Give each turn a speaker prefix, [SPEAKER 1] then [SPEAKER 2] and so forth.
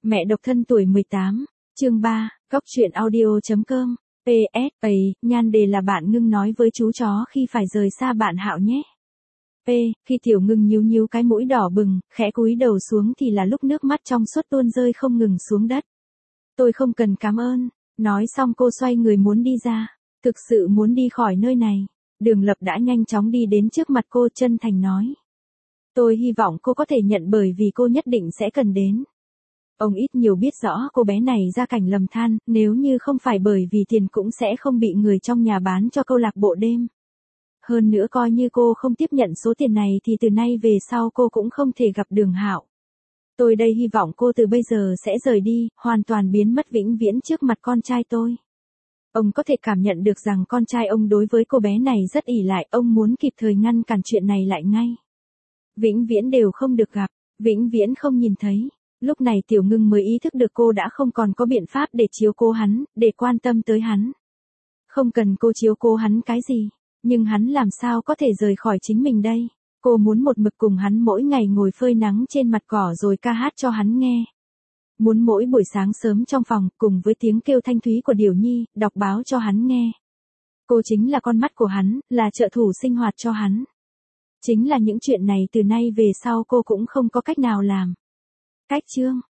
[SPEAKER 1] Mẹ độc thân tuổi 18, chương 3, góc truyện audio.com. PS, nhan đề là bạn Ngưng nói với chú chó khi phải rời xa bạn Hạo nhé. Khi Tiểu Ngưng nhíu nhíu cái mũi đỏ bừng, khẽ cúi đầu xuống thì là lúc nước mắt trong suốt tuôn rơi không ngừng xuống đất. Tôi không cần cảm ơn. Nói xong cô xoay người muốn đi ra. Thực sự muốn đi khỏi nơi này. Đường Lập đã nhanh chóng đi đến trước mặt cô chân thành nói. Tôi hy vọng cô có thể nhận bởi vì cô nhất định sẽ cần đến. Ông ít nhiều biết rõ cô bé này ra cảnh lầm than, nếu như không phải bởi vì tiền cũng sẽ không bị người trong nhà bán cho câu lạc bộ đêm. Hơn nữa coi như cô không tiếp nhận số tiền này thì từ nay về sau cô cũng không thể gặp Đường Hạo. Tôi đây hy vọng cô từ bây giờ sẽ rời đi, hoàn toàn biến mất vĩnh viễn trước mặt con trai tôi. Ông có thể cảm nhận được rằng con trai ông đối với cô bé này rất ỷ lại, ông muốn kịp thời ngăn cản chuyện này lại ngay. Vĩnh viễn đều không được gặp, vĩnh viễn không nhìn thấy. Lúc này Tiểu Ngưng mới ý thức được cô đã không còn có biện pháp để chiếu cố hắn, để quan tâm tới hắn. Không cần cô chiếu cố hắn cái gì, nhưng hắn làm sao có thể rời khỏi chính mình đây. Cô muốn một mực cùng hắn mỗi ngày ngồi phơi nắng trên mặt cỏ rồi ca hát cho hắn nghe. Muốn mỗi buổi sáng sớm trong phòng, cùng với tiếng kêu thanh thúy của Điểu Nhi, đọc báo cho hắn nghe. Cô chính là con mắt của hắn, là trợ thủ sinh hoạt cho hắn. Chính là những chuyện này từ nay về sau cô cũng không có cách nào làm. Cách chương